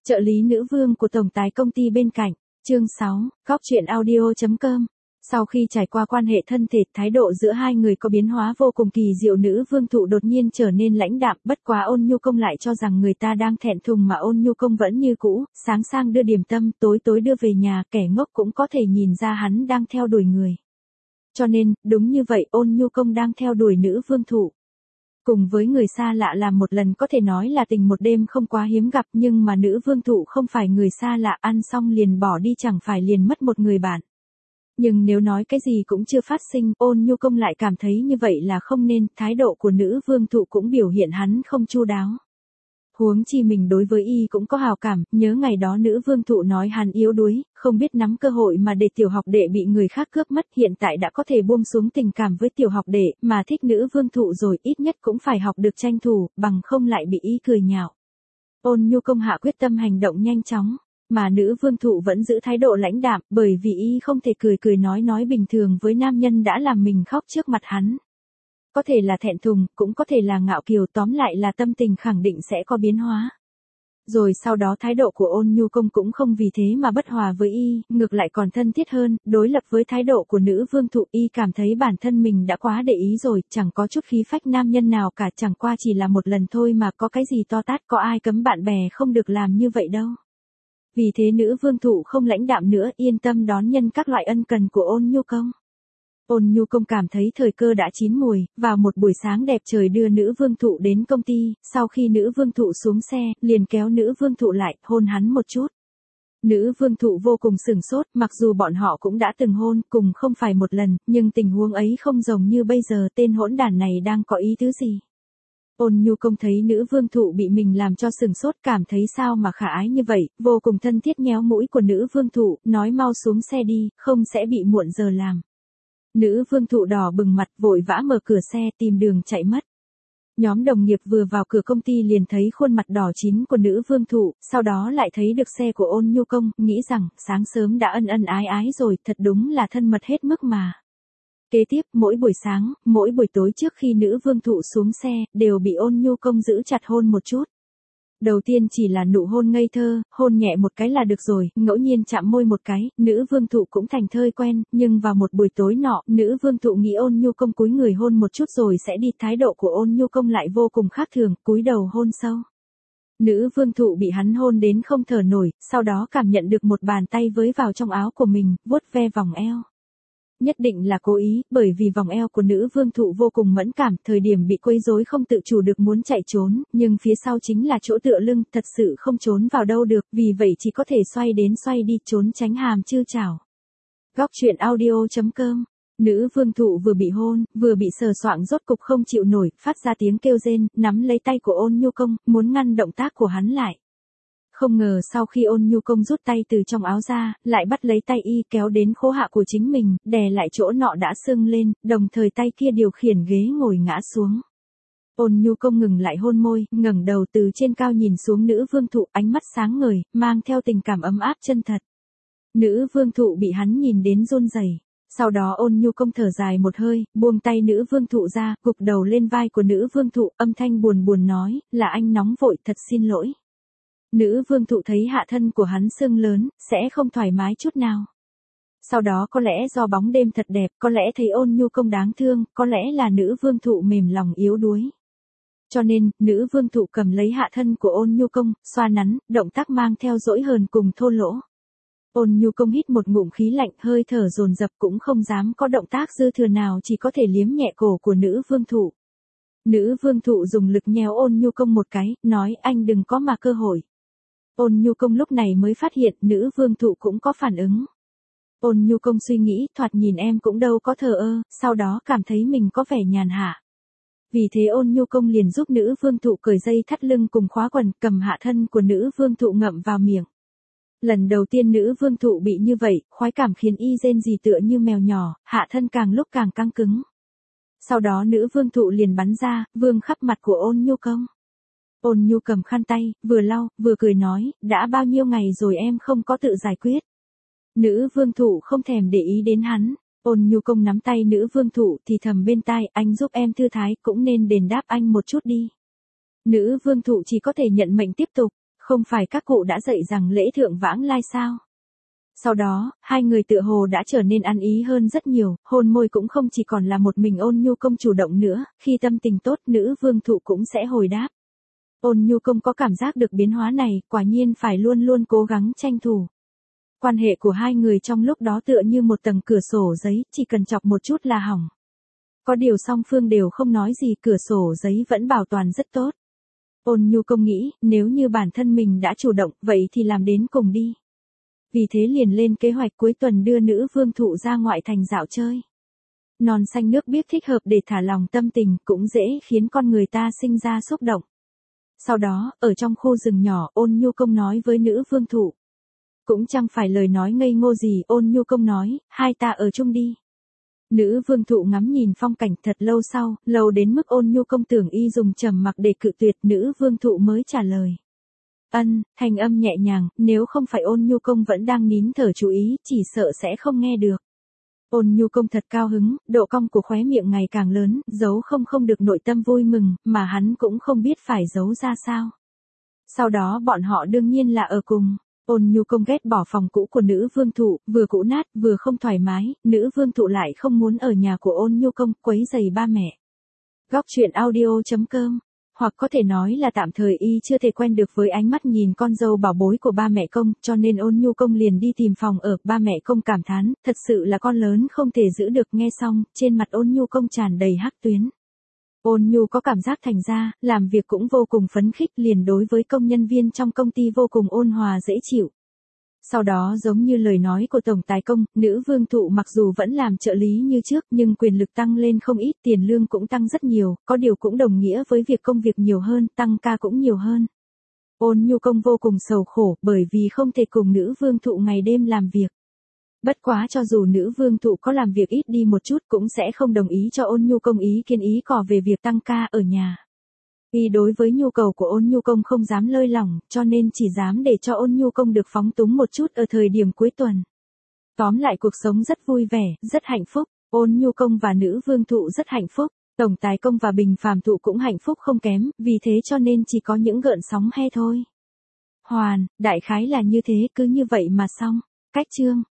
Trợ lý nữ vương của tổng tài công ty bên cạnh. Chương 6, Góc truyện audio.com. Sau khi trải qua quan hệ thân thể, thái độ giữa hai người có biến hóa vô cùng kỳ diệu. Nữ vương thụ đột nhiên trở nên lãnh đạm, bất quá Ôn Nhu Công lại cho rằng người ta đang thẹn thùng mà Ôn Nhu Công vẫn như cũ, sáng sang đưa điểm tâm, tối tối đưa về nhà, kẻ ngốc cũng có thể nhìn ra hắn đang theo đuổi người. Cho nên, đúng như vậy, Ôn Nhu Công đang theo đuổi nữ vương thụ. Cùng với người xa lạ làm một lần có thể nói là tình một đêm không quá hiếm gặp, nhưng mà nữ vương thụ không phải người xa lạ, ăn xong liền bỏ đi chẳng phải liền mất một người bạn. Nhưng nếu nói cái gì cũng chưa phát sinh, Ôn Nhu Công lại cảm thấy như vậy là không nên, thái độ của nữ vương thụ cũng biểu hiện hắn không chu đáo. Huống chi mình đối với y cũng có hào cảm, nhớ ngày đó nữ vương thụ nói hắn yếu đuối, không biết nắm cơ hội mà để tiểu học đệ bị người khác cướp mất, hiện tại đã có thể buông xuống tình cảm với tiểu học đệ, mà thích nữ vương thụ rồi, ít nhất cũng phải học được tranh thủ, bằng không lại bị y cười nhạo. Ôn Nhu Công hạ quyết tâm hành động nhanh chóng, mà nữ vương thụ vẫn giữ thái độ lãnh đạm, bởi vì y không thể cười cười nói bình thường với nam nhân đã làm mình khóc trước mặt hắn. Có thể là thẹn thùng, cũng có thể là ngạo kiều, tóm lại là tâm tình khẳng định sẽ có biến hóa. Rồi sau đó thái độ của Ôn Nhu Công cũng không vì thế mà bất hòa với y, ngược lại còn thân thiết hơn, đối lập với thái độ của nữ vương thụ, y cảm thấy bản thân mình đã quá để ý rồi, chẳng có chút khí phách nam nhân nào cả, chẳng qua chỉ là một lần thôi mà có cái gì to tát, có ai cấm bạn bè không được làm như vậy đâu. Vì thế nữ vương thụ không lãnh đạm nữa, yên tâm đón nhận các loại ân cần của Ôn Nhu Công. Ôn Nhu Công cảm thấy thời cơ đã chín mùi, vào một buổi sáng đẹp trời đưa nữ vương thụ đến công ty, sau khi nữ vương thụ xuống xe, liền kéo nữ vương thụ lại, hôn hắn một chút. Nữ vương thụ vô cùng sửng sốt, mặc dù bọn họ cũng đã từng hôn, cùng không phải một lần, nhưng tình huống ấy không giống như bây giờ, tên hỗn đản này đang có ý tứ gì. Ôn Nhu Công thấy nữ vương thụ bị mình làm cho sửng sốt, cảm thấy sao mà khả ái như vậy, vô cùng thân thiết nhéo mũi của nữ vương thụ, nói mau xuống xe đi, không sẽ bị muộn giờ làm. Nữ vương thụ đỏ bừng mặt, vội vã mở cửa xe tìm đường chạy mất. Nhóm đồng nghiệp vừa vào cửa công ty liền thấy khuôn mặt đỏ chín của nữ vương thụ, sau đó lại thấy được xe của Ôn Nhu Công, nghĩ rằng sáng sớm đã ân ân ái ái rồi, thật đúng là thân mật hết mức mà. Kế tiếp, mỗi buổi sáng, mỗi buổi tối trước khi nữ vương thụ xuống xe, đều bị Ôn Nhu Công giữ chặt hôn một chút. Đầu tiên chỉ là nụ hôn ngây thơ, hôn nhẹ một cái là được rồi, ngẫu nhiên chạm môi một cái, nữ vương thụ cũng thành thói quen, nhưng vào một buổi tối nọ, nữ vương thụ nghĩ Ôn Nhu Công cúi người hôn một chút rồi sẽ đi, thái độ của Ôn Nhu Công lại vô cùng khác thường, cúi đầu hôn sâu. Nữ vương thụ bị hắn hôn đến không thở nổi, sau đó cảm nhận được một bàn tay với vào trong áo của mình, vuốt ve vòng eo. Nhất định là cố ý, bởi vì vòng eo của nữ vương thụ vô cùng mẫn cảm, thời điểm bị quấy rối không tự chủ được muốn chạy trốn, nhưng phía sau chính là chỗ tựa lưng, thật sự không trốn vào đâu được, vì vậy chỉ có thể xoay đến xoay đi, trốn tránh hàm chư chảo. Góc truyện audio.com. Nữ vương thụ vừa bị hôn, vừa bị sờ soạng rốt cục không chịu nổi, phát ra tiếng kêu rên, nắm lấy tay của Ôn Nhu Công, muốn ngăn động tác của hắn lại. Không ngờ sau khi Ôn Nhu Công rút tay từ trong áo ra, lại bắt lấy tay y kéo đến khố hạ của chính mình, đè lại chỗ nọ đã sưng lên, đồng thời tay kia điều khiển ghế ngồi ngã xuống. Ôn Nhu Công ngừng lại hôn môi, ngẩng đầu từ trên cao nhìn xuống nữ vương thụ, ánh mắt sáng ngời, mang theo tình cảm ấm áp chân thật. Nữ vương thụ bị hắn nhìn đến run rẩy. Sau đó Ôn Nhu Công thở dài một hơi, buông tay nữ vương thụ ra, gục đầu lên vai của nữ vương thụ, âm thanh buồn buồn nói, là anh nóng vội, thật xin lỗi. Nữ vương thụ thấy hạ thân của hắn sưng lớn, sẽ không thoải mái chút nào. Sau đó có lẽ do bóng đêm thật đẹp, có lẽ thấy Ôn Nhu Công đáng thương, có lẽ là nữ vương thụ mềm lòng yếu đuối. Cho nên, nữ vương thụ cầm lấy hạ thân của Ôn Nhu Công, xoa nắn, động tác mang theo dỗi hờn cùng thô lỗ. Ôn Nhu Công hít một ngụm khí lạnh, hơi thở dồn dập cũng không dám có động tác dư thừa nào, chỉ có thể liếm nhẹ cổ của nữ vương thụ. Nữ vương thụ dùng lực nhéo Ôn Nhu Công một cái, nói anh đừng có mà cơ hội. Ôn Nhu Công lúc này mới phát hiện nữ vương thụ cũng có phản ứng. Ôn Nhu Công suy nghĩ, thoạt nhìn em cũng đâu có thờ ơ, sau đó cảm thấy mình có vẻ nhàn hạ. Vì thế Ôn Nhu Công liền giúp nữ vương thụ cởi dây thắt lưng cùng khóa quần, cầm hạ thân của nữ vương thụ ngậm vào miệng. Lần đầu tiên nữ vương thụ bị như vậy, khoái cảm khiến y rên rỉ tựa như mèo nhỏ, hạ thân càng lúc càng căng cứng. Sau đó nữ vương thụ liền bắn ra, vương khắp mặt của Ôn Nhu Công. Ôn Nhu cầm khăn tay, vừa lau, vừa cười nói, đã bao nhiêu ngày rồi em không có tự giải quyết. Nữ vương thụ không thèm để ý đến hắn, Ôn Nhu Công nắm tay nữ vương thụ thì thầm bên tai, anh giúp em thư thái, cũng nên đền đáp anh một chút đi. Nữ vương thụ chỉ có thể nhận mệnh tiếp tục, Không phải các cụ đã dạy rằng lễ thượng vãng lai sao? Sau đó, hai người tựa hồ đã trở nên ăn ý hơn rất nhiều, hôn môi cũng không chỉ còn là một mình Ôn Nhu Công chủ động nữa, khi tâm tình tốt nữ vương thụ cũng sẽ hồi đáp. Ôn Nhu Công có cảm giác được biến hóa này, quả nhiên phải luôn luôn cố gắng tranh thủ. Quan hệ của hai người trong lúc đó tựa như một tầng cửa sổ giấy, chỉ cần chọc một chút là hỏng. Có điều song phương đều không nói gì, cửa sổ giấy vẫn bảo toàn rất tốt. Ôn Nhu Công nghĩ, nếu như bản thân mình đã chủ động, vậy thì làm đến cùng đi. Vì thế liền lên kế hoạch cuối tuần đưa nữ vương thụ ra ngoại thành dạo chơi. Non xanh nước biếc thích hợp để thả lòng tâm tình, cũng dễ khiến con người ta sinh ra xúc động. Sau đó, ở trong khu rừng nhỏ, Ôn Nhu Công nói với nữ vương thụ. Cũng chẳng phải lời nói ngây ngô gì, Ôn Nhu Công nói, hai ta ở chung đi. Nữ vương thụ ngắm nhìn phong cảnh thật lâu sau, lâu đến mức Ôn Nhu Công tưởng y dùng trầm mặc để cự tuyệt, nữ vương thụ mới trả lời. Thanh âm nhẹ nhàng, nếu không phải Ôn Nhu Công vẫn đang nín thở chú ý, chỉ sợ sẽ không nghe được. Ôn Nhu Công thật cao hứng, độ cong của khóe miệng ngày càng lớn, giấu không được nội tâm vui mừng, mà hắn cũng không biết phải giấu ra sao. Sau đó bọn họ đương nhiên là ở cùng. Ôn Nhu Công ghét bỏ phòng cũ của nữ vương thụ, vừa cũ nát, vừa không thoải mái, nữ vương thụ lại không muốn ở nhà của Ôn Nhu Công, quấy rầy ba mẹ. Góc truyện audio.com. Hoặc có thể nói là tạm thời y chưa thể quen được với ánh mắt nhìn con dâu bảo bối của ba mẹ Công, cho nên Ôn Nhu Công liền đi tìm phòng ở, ba mẹ Công cảm thán, thật sự là con lớn không thể giữ được, nghe xong, trên mặt Ôn Nhu Công tràn đầy hắc tuyến. Ôn Nhu có cảm giác thành ra, làm việc cũng vô cùng phấn khích, liền đối với công nhân viên trong công ty vô cùng ôn hòa dễ chịu. Sau đó giống như lời nói của Tổng Tài Công, nữ vương thụ mặc dù vẫn làm trợ lý như trước nhưng quyền lực tăng lên không ít, tiền lương cũng tăng rất nhiều, có điều cũng đồng nghĩa với việc công việc nhiều hơn, tăng ca cũng nhiều hơn. Ôn Nhu Công vô cùng sầu khổ bởi vì không thể cùng nữ vương thụ ngày đêm làm việc. Bất quá cho dù nữ vương thụ có làm việc ít đi một chút cũng sẽ không đồng ý cho Ôn Nhu Công ý kiến ý cò về việc tăng ca ở nhà. Vì đối với nhu cầu của Ôn Nhu Công không dám lơi lỏng, cho nên chỉ dám để cho Ôn Nhu Công được phóng túng một chút ở thời điểm cuối tuần. Tóm lại cuộc sống rất vui vẻ, rất hạnh phúc, Ôn Nhu Công và nữ vương thụ rất hạnh phúc, Tổng Tài Công và Bình Phàm Thụ cũng hạnh phúc không kém, vì thế cho nên chỉ có những gợn sóng he thôi. Đại khái là như thế, cứ như vậy mà xong. Cách chương